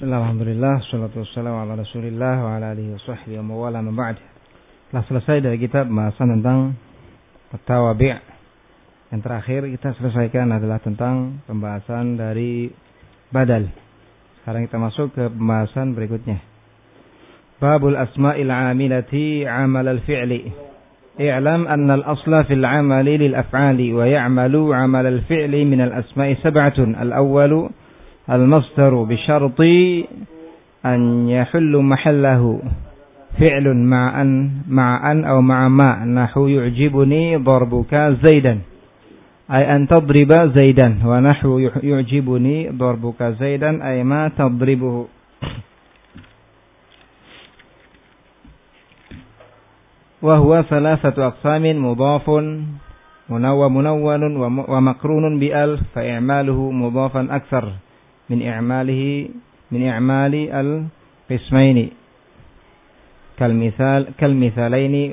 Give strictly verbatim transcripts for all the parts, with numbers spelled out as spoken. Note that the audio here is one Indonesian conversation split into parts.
Bismillahirrahmanirrahim. Wassalatu wassalamu ala Rasulillah wa ala alihi washabbihi wa mawala ma ba'd. Telah selesai dari kitab pembahasan tentang at-tawabi'. Yang terakhir kita selesaikan adalah tentang pembahasan dari badal. Sekarang kita masuk ke pembahasan berikutnya. Babul asma'il 'amilati 'amal al-fi'li. I'lam anna al-asla fil 'amali lil af'ali wa ya'malu 'amal al-fi'li min al-asma'i sab'atun. Al-awwalu al-masdaru bi syarti an yahullu mahallahu fi'lun ma'an ma'an aw ma'a ma nahu yu'jibuni darbuka zaidan ay an tadriba zaidan wa nahu yu'jibuni darbuka zaidan ay ma tadribuhu. Wa huwa thalathatu aqsamin mudhafun munawwa munawwanun wa makrunun bi al fa i'maluhu mudhafan akthar min i'malihi min i'mali al-qismaini kal mithal kal mithalaini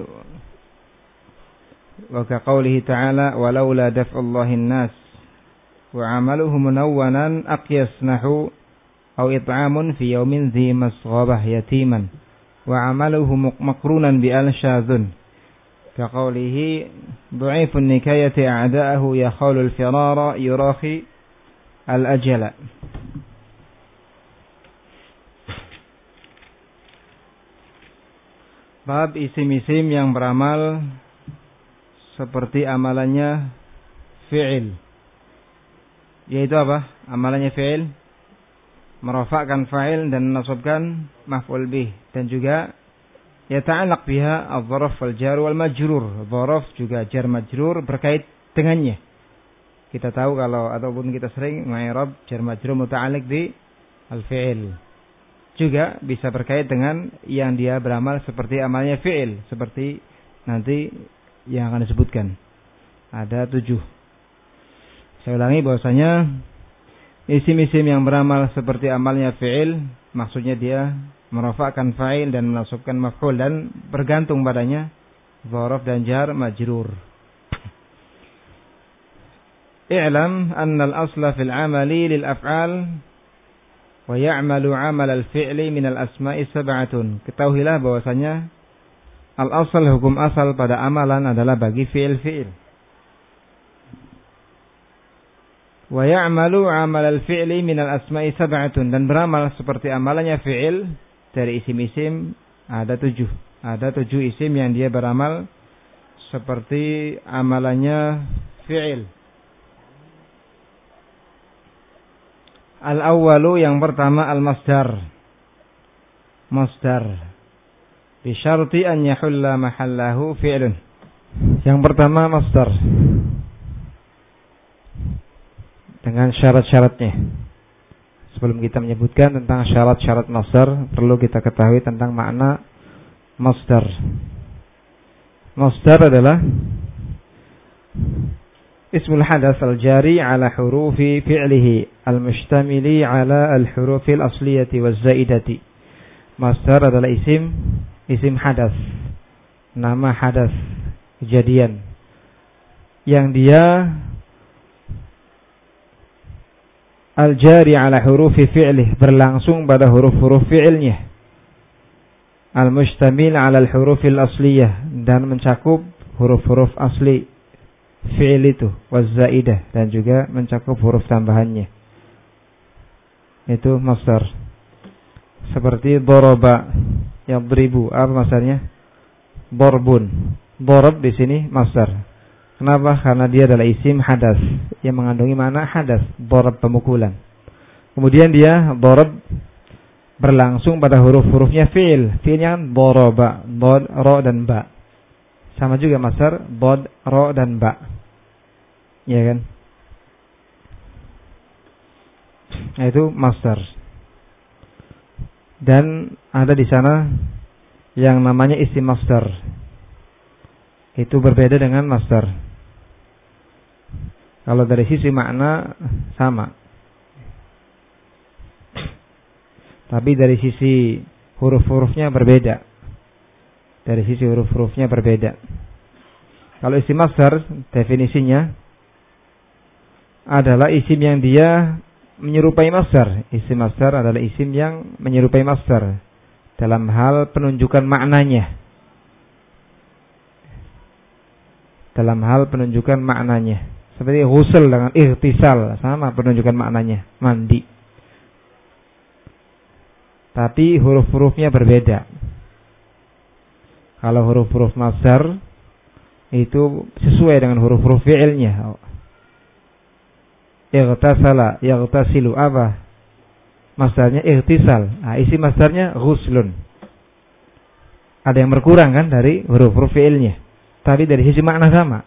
wa ka qawlihi ta'ala walaula daf'ullahi an-nas wa 'amaluhu munawwanan aqyas nahu aw it'amun fi yawmin dhi masghabah yatiman wa 'amaluhu maqrunan bi al-shadhun ka qawlihi du'ifun nikayati a'da'ahu yakhulu al-firara yurahi al-ajala. Bab isim-isim yang beramal seperti amalannya fi'il. Yaitu apa? Amalannya fi'il merafa'kan fa'il dan menasabkan maf'ul bih, dan juga yata'allaq biha adh-dharaf wal jar wal majrur. Dharaf juga jar majrur berkait dengannya. Kita tahu kalau ataupun kita sering ma'irab jar majrur muta'alliq bi al-fi'il. Juga bisa berkait dengan yang dia beramal seperti amalnya fi'il, seperti nanti yang akan disebutkan. Ada tujuh. Saya ulangi bahwasanya isim-isim yang beramal seperti amalnya fi'il, maksudnya dia merafa'kan fa'il dan menasabkan maf'ul dan bergantung padanya dzaraf dan jar majrur. I'lam anna al-asla fil 'amali lil af'al wa ya'malu 'amal al-fi'li min al-asma'i sab'atun. Ketahuilah bahwasanya al-asal, hukum asal pada amalan adalah bagi fi'il-fi'il. Wa ya'malu 'amal al-fi'li min al-asma'i sab'atun, dan beramal seperti amalannya fi'il dari isim-isim ada tujuh. Ada tujuh isim yang dia beramal seperti amalannya fi'il. Al-awwalu, yang pertama, al-masdar. Masdar. Bi syarti an yahulla mahallahu fi'lun. Yang pertama masdar. Dengan syarat-syaratnya. Sebelum kita menyebutkan tentang syarat-syarat masdar, perlu kita ketahui tentang makna masdar. Masdar adalah ismul hadas al-jari ala hurufi fi'lihi al-mustamili ala al-hurufi al-asliyati waz-zaidati. Masdar adalah isim isim hadas, nama hadas, kejadian yang dia al-jari ala hurufi fi'lih, berlangsung pada huruf-huruf fi'ilnya, al-mustamil ala al-hurufi al-asliyah, dan mencakup huruf-huruf asli fi'il itu, waz-zaidah, dan juga mencakup huruf tambahannya. Itu masdar. Seperti daraba, yadribu, apa masdarnya? Darbun. Darab di sini masdar. Kenapa? Karena dia adalah isim hadas yang mengandungi makna hadas, darab, pemukulan. Kemudian dia darab berlangsung pada huruf-hurufnya fi'il. Fi'ilnya daraba, dad, ra dan ba. Sama juga masdar, dad, ra dan ba. Ya kan? Itu masdar. Dan ada di sana yang namanya isim masdar. Itu berbeda dengan masdar. Kalau dari sisi makna sama, tapi dari sisi huruf-hurufnya berbeda. Dari sisi huruf-hurufnya berbeda. Kalau isim masdar definisinya adalah isim yang dia menyerupai masdar. Isim masdar adalah isim yang menyerupai masdar dalam hal penunjukan maknanya. Dalam hal penunjukan maknanya. Seperti ghusl dengan ightisal, sama penunjukan maknanya, mandi. Tapi huruf-hurufnya berbeda. Kalau huruf-huruf masdar itu sesuai dengan huruf-huruf fi'ilnya. Ightasala, yaghtasilu, apa? Masdarnya ightisal. Nah, isi masdarnya ghuslun. Ada yang berkurang kan dari huruf-huruf fi'ilnya, tapi dari sisi makna sama.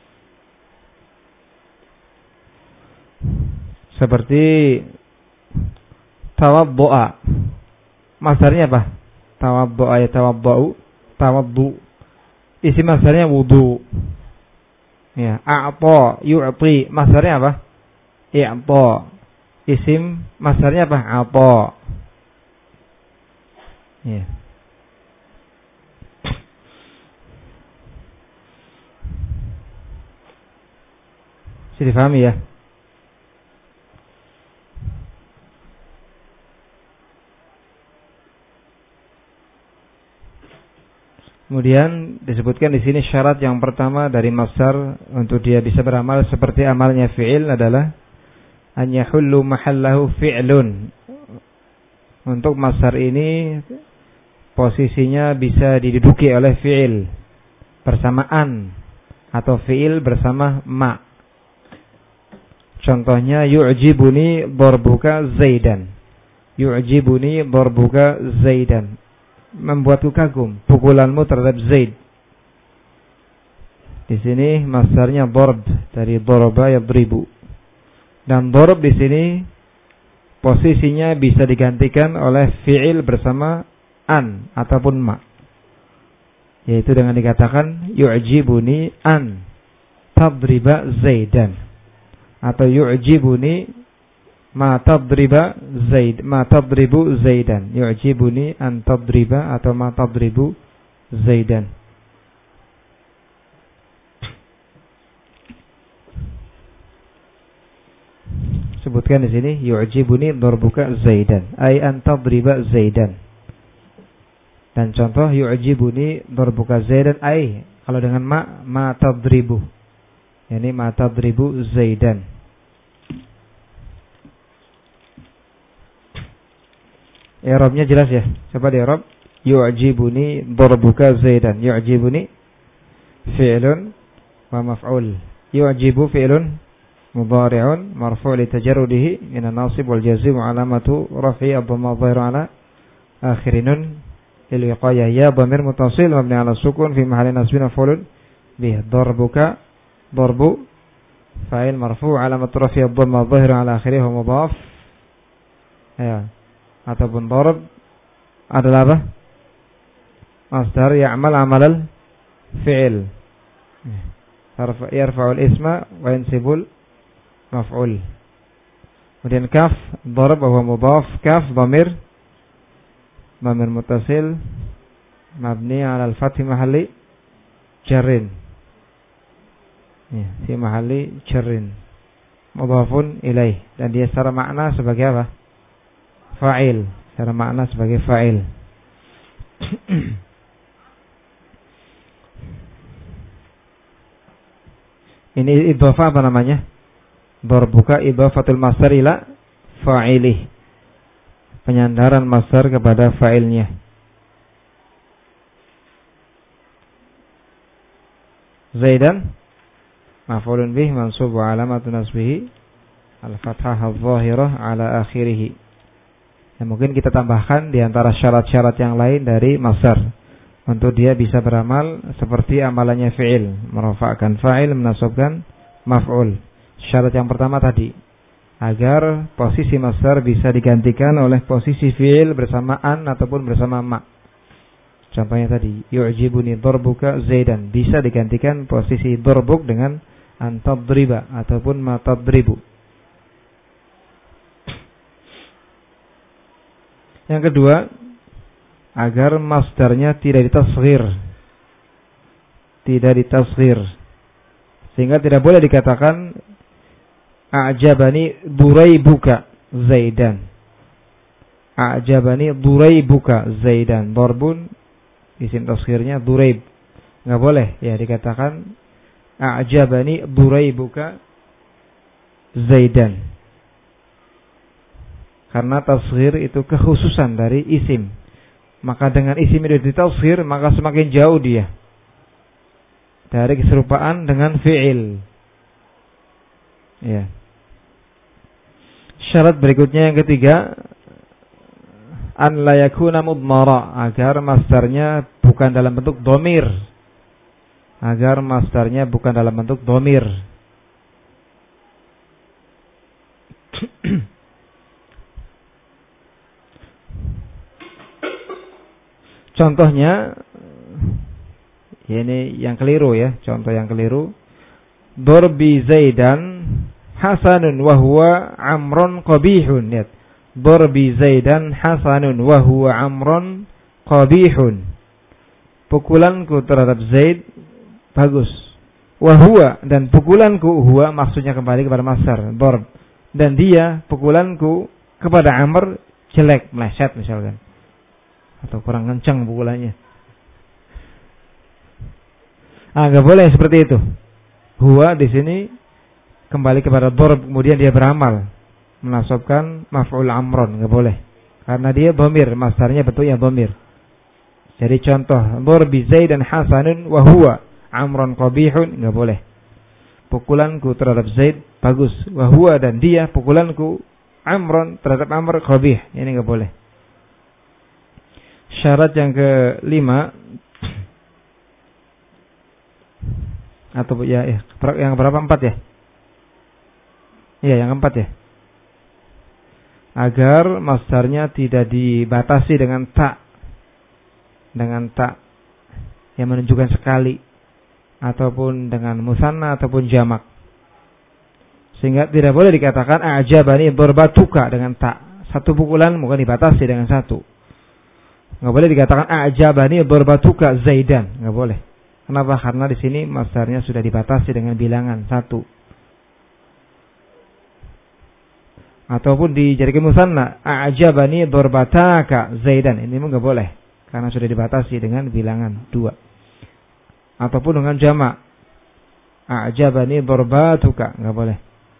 Seperti tawaddu'a. Masdarnya apa? Tawaddu'a ya tawadda'u, tawaddu. Isi masdarnya wudu. Ya, a'ta, yu'ti. Masdarnya apa? I'ta. Isim masdarnya apa? A'ta. Ya. Bisa difahami ya? Kemudian disebutkan di sini syarat yang pertama dari masdar untuk dia bisa beramal seperti amalnya fi'il adalah an yahullu mahallahu fi'lun. Untuk masdar ini posisinya bisa diduduki oleh fi'il bersamaan atau fi'il bersama ma. Contohnya yu'jibuni darbuka Zaidan. Yu'jibuni darbuka Zaidan. Membuatku kagum pukulanmu terhadap Zaid. Di sini masdarnya darb dari daraba yadribu. Dan darb di sini posisinya bisa digantikan oleh fi'il bersama an ataupun ma. Yaitu dengan dikatakan yu'jibuni an tadriba Zaidan, atau yu'jibuni ma tadriba Zaid, ma tadribu Zaidan. Yu'jibuni an tadriba atau ma tadribu Zaidan. Sebutkan di sini yu'jibuni darbuka Zaidan, ay an tadriba Zaidan. Dan contoh yu'jibuni darbuka Zaidan, ay kalau dengan ma ma tadribu. Yani ma tadribu Zaidan. I'rabnya jelas ya. Coba di i'rab. Yu'jibuni darbuka Zaidan. Yu'jibuni fi'lun wa maf'ul. Yu'jibu fi'lun mudhari'un marfu' li tajarrudihi min an-nasib wal jazm wa alamatu raf'i ad-dhamma adh-dhahira ala akhirin lil wiqayah. Ya dhamir muttasil mabni ala sukun fi mahalli nasbin maf'ulun bih. Darbuka darbu fa'il marfu' alamatu raf'i ad-dhamma adh-dhahira ala akhirih wa mudhaf. Ya. Ataupun darab adalah apa? Masdar ya'mal amalal fi'il. Yarfa'ul isma wa yansibul maf'ul. Kemudian kaf darab wa mudhaf. Kaf dhamir dhamir muttasil mabni 'ala al-fath mahalli jarrin. Ya, fi mahalli jarrin. Mudhafun ilaih, dan dia secara makna sebagai apa? Fa'il, secara makna sebagai fa'il. Ini idhofah apa namanya? Darbuka idhafatul masdar ila fa'ilih. Penyandaran masdar kepada fa'ilnya. Zaidan maf'ulun bih mansub wa alamatun nasbihi al-fathah adh-dhahirah ala akhirih. Ya, mungkin kita tambahkan di antara syarat-syarat yang lain dari masdar untuk dia bisa beramal seperti amalannya fi'il, merofakkan fa'il, menasabkan maf'ul. Syarat yang pertama tadi, agar posisi masdar bisa digantikan oleh posisi fi'il bersama an ataupun bersama ma. Contohnya tadi, yu'jibuni darbuka Zaidan, bisa digantikan posisi darbuk dengan an tadriba ataupun ma tadribu. Yang kedua, agar masdarnya tidak ditasghir. Tidak ditasghir. Sehingga tidak boleh dikatakan a'jabani duraibuka. Zaidan. A'jabani duraibuka Zaidan. Darbun isim tasghirnya duraib. Enggak boleh ya dikatakan a'jabani duraibuka Zaidan. Karena tasghir itu kekhususan dari isim. Maka dengan isim itu ditasghir, maka semakin jauh dia dari keserupaan dengan fi'il. Ya. Syarat berikutnya yang ketiga, an la yakuna mudmara, agar masdarnya bukan dalam bentuk dhamir. Agar masdarnya bukan dalam bentuk dhamir. Contohnya ini yang keliru ya, contoh yang keliru. Darbi Zaidan hasanun wa huwa amrun qabihun. Lihat. Darbi Zaidan hasanun wa huwa amrun qabihun. Pukulanku terhadap Zaid bagus. Wa huwa, dan pukulanku, huwa maksudnya kembali kepada masdar darb. Dan dia, pukulanku kepada Amr jelek, meleset misalkan. Atau kurang kencang pukulannya. Ah, enggak boleh seperti itu. Huwa di sini kembali kepada darb, kemudian dia beramal menasabkan maf'ul amron, enggak boleh. Karena dia dhamir, masdarnya bentuknya dhamir. Jadi contoh, darbi Zaidan hasanun wa huwa amron qabihun, enggak boleh. Pukulanku terhadap Zaid bagus, wa huwa, dan dia, pukulanku amron terhadap Amr qabih. Ini enggak boleh. Syarat yang kelima atau ya, ya yang berapa, empat ya? Iya, yang keempat ya. Agar masdarnya tidak dibatasi dengan ta, dengan ta yang menunjukkan sekali, ataupun dengan musanna ataupun jamak. Sehingga tidak boleh dikatakan a'jabani darbatuka dengan ta. Satu pukulan bukan dibatasi dengan satu. Enggak boleh dikatakan a'jabani darbatuka Zaidan, enggak boleh. Kenapa? Karena di sini masdarnya sudah dibatasi dengan bilangan satu. Ataupun dijadikan musanna, a'jabani darbataka Zaidan. Ini enggak boleh karena sudah dibatasi dengan bilangan dua. Ataupun dengan jamak, a'jabani darbatuka, enggak boleh.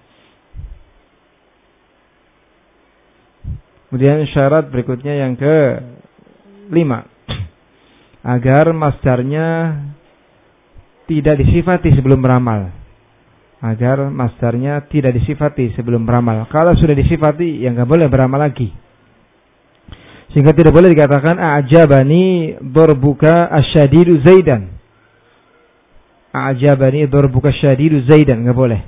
Kemudian syarat berikutnya yang ke lima, agar masdarnya tidak disifati sebelum beramal. Agar masdarnya tidak disifati sebelum beramal. Kalau sudah disifati, ya nggak boleh beramal lagi. Sehingga tidak boleh dikatakan a'jabani darbuka asyadidu Zaidan. A'jabani darbuka asyadidu Zaidan, nggak boleh.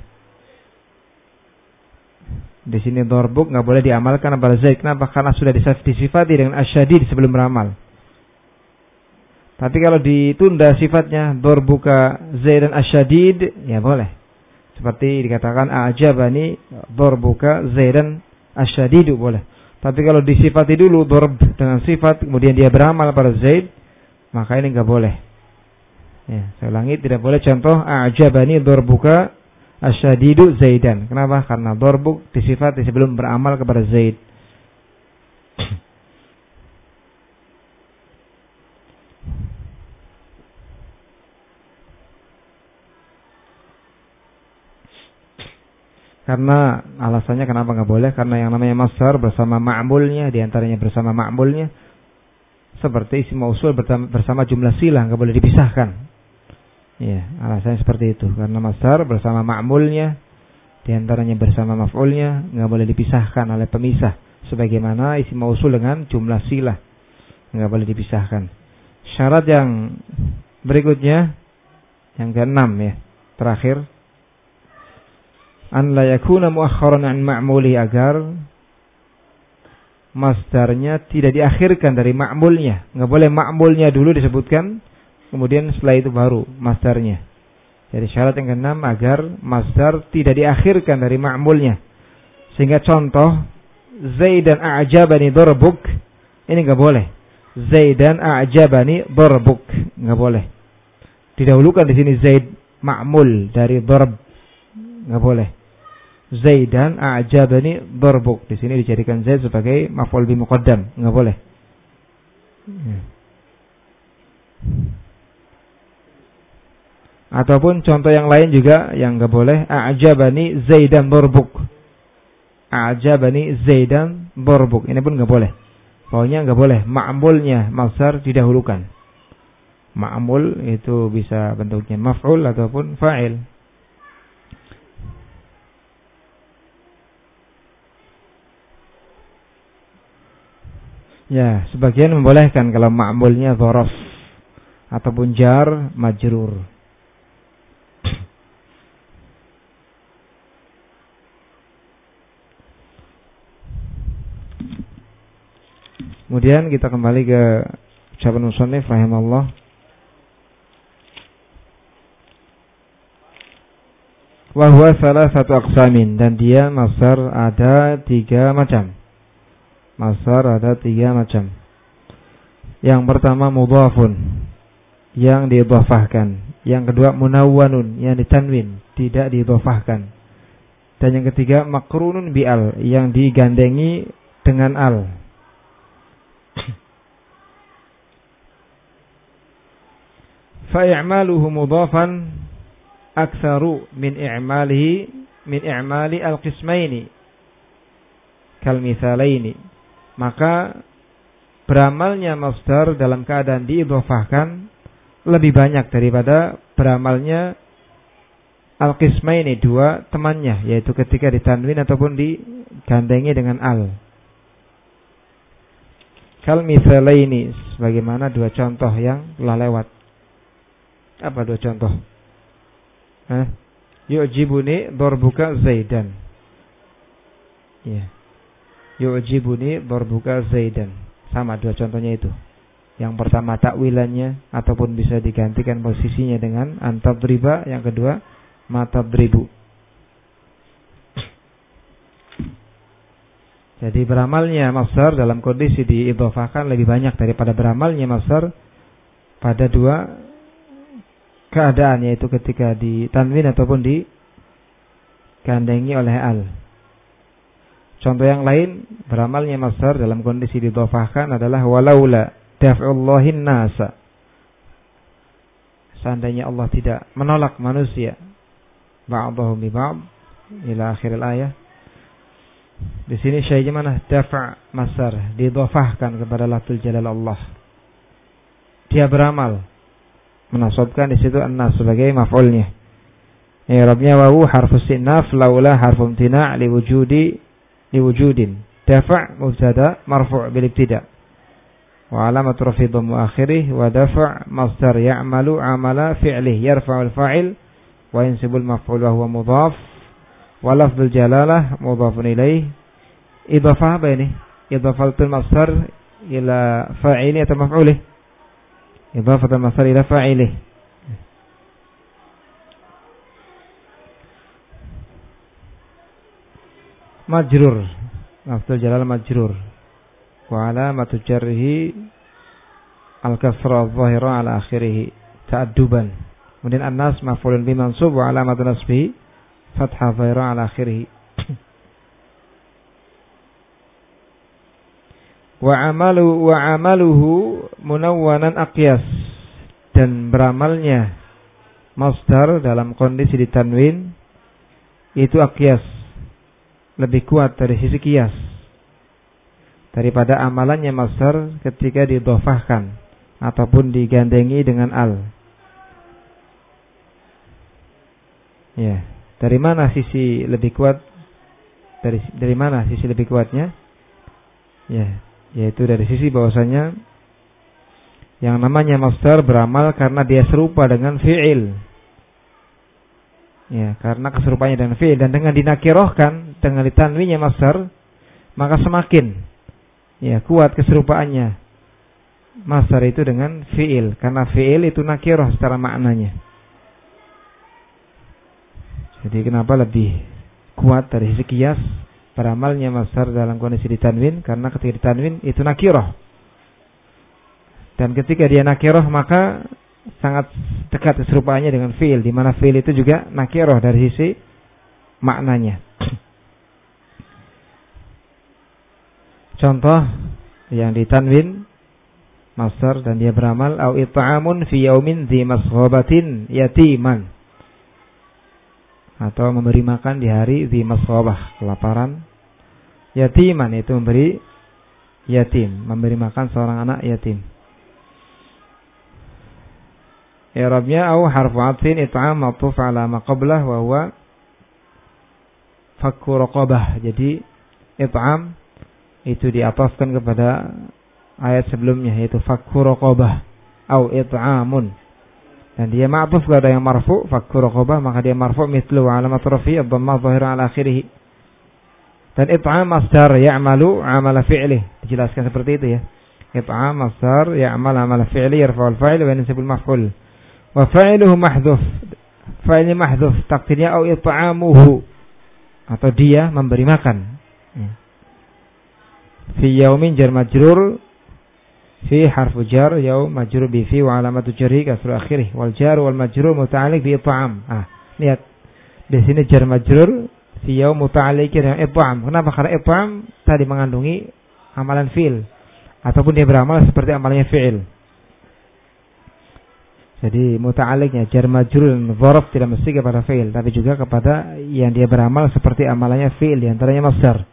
Di sini darbuk nggak boleh diamalkan pada Zaid. Kenapa? Karena sudah disifati dengan asyadid sebelum beramal. Tapi kalau ditunda sifatnya darbuka Zaidan asyadid, ya boleh. Seperti dikatakan a'jabani darbuka Zaidan asyadidu, boleh. Tapi kalau disifati dulu darb dengan sifat, kemudian dia beramal pada Zaid, maka ini nggak boleh. Ya, saya ulangi, tidak boleh contoh a'jabani darbuka asyadidu Zaidan. Kenapa? Karena darbuk disifati sebelum beramal kepada Zaid. Karena alasannya kenapa nggak boleh? Karena yang namanya masdar bersama ma'mulnya, diantaranya bersama ma'mulnya, seperti isim mausul bersama jumlah silah, nggak boleh dipisahkan. Ya, alasannya seperti itu. Karena masdar bersama ma'mulnya, diantaranya bersama maf'ulnya, nggak boleh dipisahkan oleh pemisah. Sebagaimana isim mausul dengan jumlah silah, nggak boleh dipisahkan. Syarat yang berikutnya, yang keenam ya, terakhir, an la yakuna muakhkharan an ma'muli, agar masdarnya tidak diakhirkan dari ma'mulnya. Nggak boleh ma'mulnya dulu disebutkan, kemudian setelah itu baru masdarnya. Jadi syarat yang keenam, agar masdar tidak diakhirkan dari ma'mulnya. Sehingga contoh Zaidan a'jabani darbuk, ini nggak boleh. Zaidan a'jabani darbuk, nggak boleh. Didahulukan di sini Zaid ma'mul dari darb, nggak boleh. Zaidan a'jabani darbuk. Di sini dijadikan Zaid sebagai maf'ul bi muqaddam, enggak boleh. Ya. Ataupun contoh yang lain juga yang enggak boleh, a'jabani Zaidan darbuk. A'jabani Zaidan darbuk. Ini pun enggak boleh. Pokoknya enggak boleh ma'mulnya masdar didahulukan. Ma'mul itu bisa bentuknya maf'ul ataupun fa'il. Ya, sebagian membolehkan kalau ma'mulnya dzaraf ataupun jar majrur. Kemudian kita kembali ke ucapan musannif rahimahullah. Wa huwa salasatu aqsamin, dan dia masdar ada tiga macam. Masdar ada tiga macam. Yang pertama mudhafun, yang diidhafahkan. Yang kedua munawwanun, yang ditanwin, tidak diidhafahkan. Dan yang ketiga makrunun bi al, yang digandengi dengan al. Fa i'maluhu mudhafan aktsaru min i'malihi min i'mali al-qismaini kal mithalaini. Maka beramalnya masdar dalam keadaan diidhafahkan lebih banyak daripada beramalnya al-qismaini, dua temannya, yaitu ketika ditanwin ataupun digandengi dengan al. Kal mithalaini, sebagaimana dua contoh yang telah lewat. Apa dua contoh? Hah? Yu'jibuni darbuka Zaidan. Ya. Yeah. Yu'jibuni darbuka Zaidan. Sama dua contohnya itu. Yang pertama takwilannya ataupun bisa digantikan posisinya dengan antadriba, yang kedua matadribu. Jadi beramalnya masdar dalam kondisi diidhafahkan lebih banyak daripada beramalnya masdar pada dua keadaan, yaitu ketika ditanwin ataupun digandengi oleh al. Contoh yang lain, beramalnya masdar dalam kondisi didhafahkan adalah walaula daf'ullahin nasa. Seandainya Allah tidak menolak manusia ba'dahum bi ba'd ila akhir ayat. Di sini syai'nya mana? Dafa' masdar didhafahkan kepada lafzul jalal Allah. Dia beramal menasabkan di situ an-nas sebagai maf'ulnya. I'rabnya wawu harfu istinaf, laula harfu imtina' liwujudi liwujudin. Dafa' mubtada marfu' bil ibtida'. Wa alamatu raf'i dhammu akhirih, wa dafa' masdar ya'malu amala fi'lih yarfa'ul fa'il wa yansibul maf'ul wa huwa mudhaf. Wa lafdzul jalalah mudhafun ilaih. Idhafah apa ini? Idhafatul masdar ila fa'ili atau maf'ulih? Idhafatul masdar ila fa'ilih. Majrur, lafzul jalal majrur. Wa alamatu jarrihi al-kasra adh-dhahira ala akhirih ta'adduban. Kemudian an-nas maf'ulun bi mansub wa alamatu nasbihi fathah dhahira ala akhirih. Wa amalu wa amaluhu munawwanan aqyas, dan beramalnya masdar dalam kondisi ditanwin itu aqyas, lebih kuat dari sisi qiyas daripada amalannya masdar ketika didhafahkan ataupun digandengi dengan al. Ya, dari mana sisi lebih kuat? Dari dari mana sisi lebih kuatnya? Ya, yaitu dari sisi bahwasanya yang namanya masdar beramal karena dia serupa dengan fi'il. Ya, karena keserupaannya dengan fi'il, dan dengan dinakirahkan, dengan ditanwinnya masdar, maka semakin ya kuat keserupaannya masdar itu dengan fi'il, karena fi'il itu nakirah secara maknanya. Jadi kenapa lebih kuat dari sisi qiyas beramalnya masdar dalam kondisi ditanwin? Karena ketika ditanwin itu nakirah, dan ketika dia nakirah maka sangat dekat keserupaannya dengan fi'il, di mana fi'il itu juga nakirah dari sisi maknanya. Contoh yang ditanwin masdar dan dia beramal au it'amun fi yaumin dzi masghabatin yatiman, atau memberi makan di hari dzi masghabah, kelaparan. Yatiman itu memberi yatim, memberi makan seorang anak yatim. I'rabnya au harfu 'athfin it'am ma'tuf 'ala ma qablah wa huwa fakku raqabah. Jadi it'am itu diatafkan kepada ayat sebelumnya, yaitu fakku raqabah au it'amun, dan dia ma'tuf kepada yang marfu fakku raqabah, maka dia marfu mithlu alamat rafi' ad-dhammah dhahira 'ala akhirih. Dan it'am masdar ya'malu 'amala fi'lih, dijelaskan seperti itu ya. It'am masdar ya'mal 'amala fi'li yarfa'ul fa'il wa yansibul maf'ul. Wa fa'iluhu mahdhuf. Fa'ilnya mahdhuf, takdirnya au it'amuhu, atau dia memberi makan. Fi yaumin jar majrur, fi harfu jar yaum majrur bi fi wa alamatu jarri kasru akhirih, wal jar wal majrur muta'alliq bi it'am. Ah, lihat. Di sini jar majrur fi yaum muta'alliq dengan it'am. Kenapa? Karena it'am tadi mengandungi amalan fi'il, ataupun dia beramal seperti amalnya fi'il. Jadi muta'alliqnya jar majrur dzaraf tidak mesti kepada fi'il, tapi juga kepada yang dia beramal seperti amalannya fi'il, di antaranya masdar.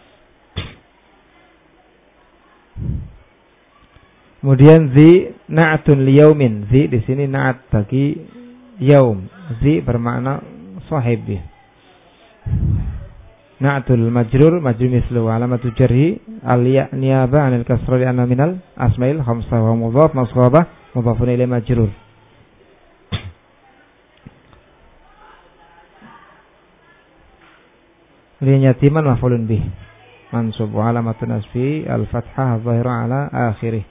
Kemudian zi na'tun liyaumin, zi di sini na'at bagi yaum, zi bermakna sahib. Na'tul majrur majrur mislu alamatu jarhi al-ya niyaba 'anil kasra li anna minal asmail khamsah wa mudhaf masghabah mudhafun ilaihi majrur. Kemudian yatiman maf'ulun bih mansub wa alamatun nasbi al-fathah adh-dhahira 'ala akhirih.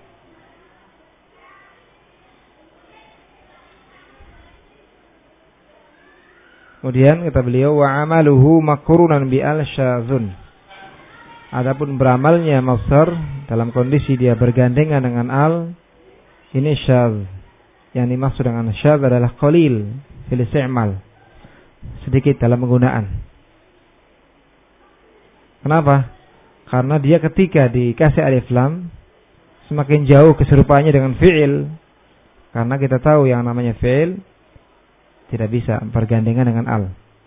Kemudian kata beliau wa amaluhu makrunan bi al-syazun. Adapun beramalnya masdar dalam kondisi dia bergandengan dengan al, ini syaz. Yang dimaksud dengan syaz adalah qalil fil isti'mal, sedikit dalam penggunaan. Kenapa? Karena dia ketika dikasih alif lam semakin jauh keserupaannya dengan fi'il. Karena kita tahu yang namanya fi'il tidak bisa bergandengan dengan al.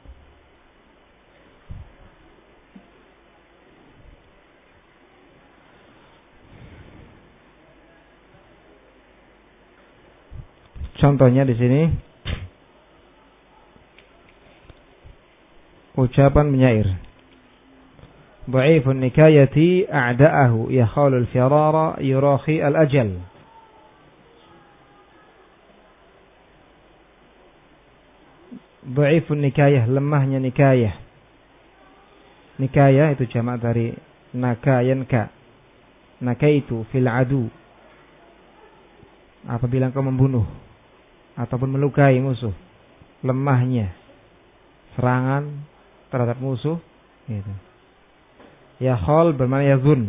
Contohnya di sini ucapan penyair. Dha'ifun nikayati a'da'ahu yakhalul firara yurahi al-ajal. Dha'ifun nikayah, lemahnya nikayah. Nikayah itu jamak dari nakayanka. Nakaitu fil adu. Apabila engkau membunuh ataupun melukai musuh, lemahnya serangan terhadap musuh gitu. Yakhal bermakna yazun.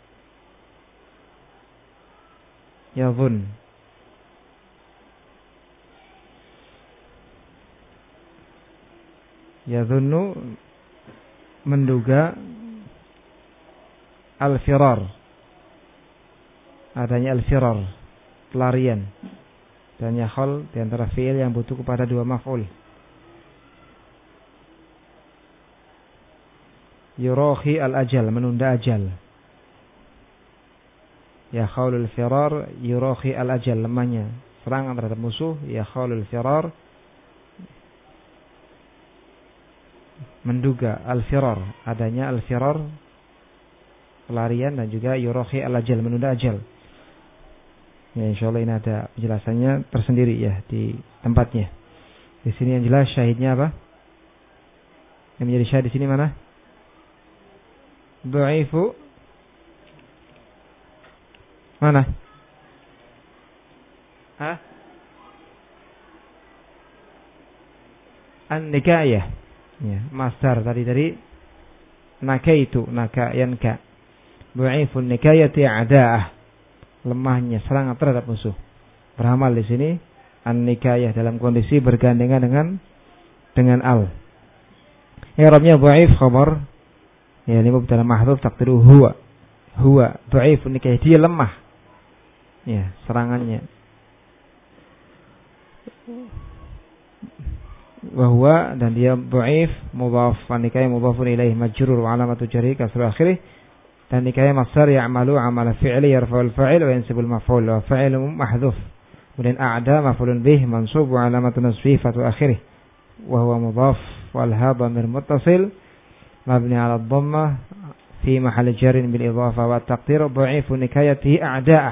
Yazun. Yazunnu menduga al-firar, adanya al-firar, pelarian. Dan yakhal di antara fi'il yang butuh kepada dua maf'ul. Yurahi al-ajal, menunda ajal. Yakhalul firar yurahi al-ajal, lemahnya serangan terhadap musuh. Yakhalul firar menduga al-firar, adanya al-firar, pelarian, dan juga yurahi al-ajal, menunda ajal. Ya, insyaallah ini ada penjelasannya tersendiri ya di tempatnya. Di sini yang jelas syahidnya apa? Yang menjadi syahid di sini mana? Dha'ifu mana? Hah? An-nikayah. Ya, masdar tadi dari nakaitu, nakayanka. Dha'ifun nikayati a'da'ah, lemahnya serangan terhadap musuh. Beramal di sini an-nikayah dalam kondisi bergandengan dengan dengan al. I'rabnya dha'if khabar. Ya, ini mubtada mahdhuf taqdiruhu huwa. huwa dhaifun nikah, dia lemah. Ya, serangannya. Wa huwa, dan dia dhaif, mudhaf, nikah mudhafun ilaih majrur wa alamatu jarhi kasra akhirih. Dan nikah masdar ya'malu amala fi'li yarfa'ul fa'il wa yansibul maf'ul wa fa'ilun mahdhuf. Kemudian a'da maf'ulun bih mansub wa alamatu nasbihi fatu akhirih. Wa huwa mudhaf wal ha dhamir muttasil mabni 'ala ad-dhammah fi mahall jarrin bil idhafah wa taqdir dha'ifu nikayatihi a'da'ah.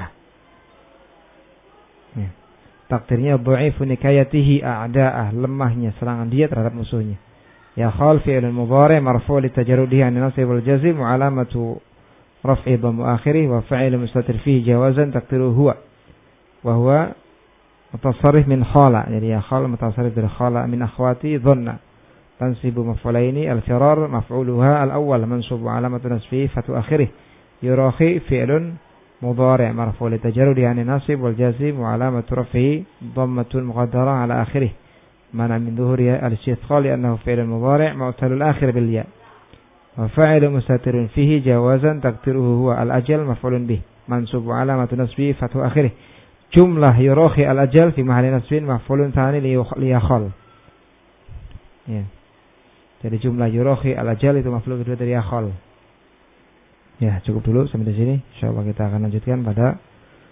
Ya. Takdirnya dha'ifu nikayatihi a'da'ah, lemahnya serangan dia terhadap musuhnya. Ya khal fi'lun mudhari' marfu' li tajarrudihi 'an nasb wal jazm wa alamatu raf'i dhammu akhirih wa fa'il mustatir fihi jawazan taqdiruhu huwa wa huwa mutasarrif min khala. Jadi ya khal mutasarrif dari khala min akhwati dhanna tansibu maf'ulaini al-firar maf'uluha al-awwal mansub wa alamatu nasbihi fatu akhirih. Yurahi fi'lun mudhari' marfu' li tajarrudi 'an nasib wal jazm wa alamatu raf'ihi dhammatun muqaddara 'ala akhirih mana min dhuhuri al-istithqal li'annahu fi'lun mudhari' mu'talul akhir bil ya'. Wa fa'ilu mustatirun fihi jawazan taqdiruhu huwa al-ajal maf'ulun bih mansub wa alamatu nasbihi fathu akhirih. Jumlah yurahi al-ajal fi mahalli nasbin maf'ulun tsani li yakhal. Ya. Jadi jumlah yurahi al-ajal itu maf'ul kedua dari yakhal. Ya, cukup dulu sampai di sini. Insyaallah kita akan lanjutkan pada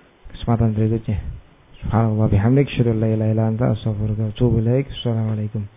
kesempatan berikutnya. Subhanallah bihamdik, asyhadu an la ilaha illa anta, astaghfiruka wa atubu ilaik. Assalamualaikum.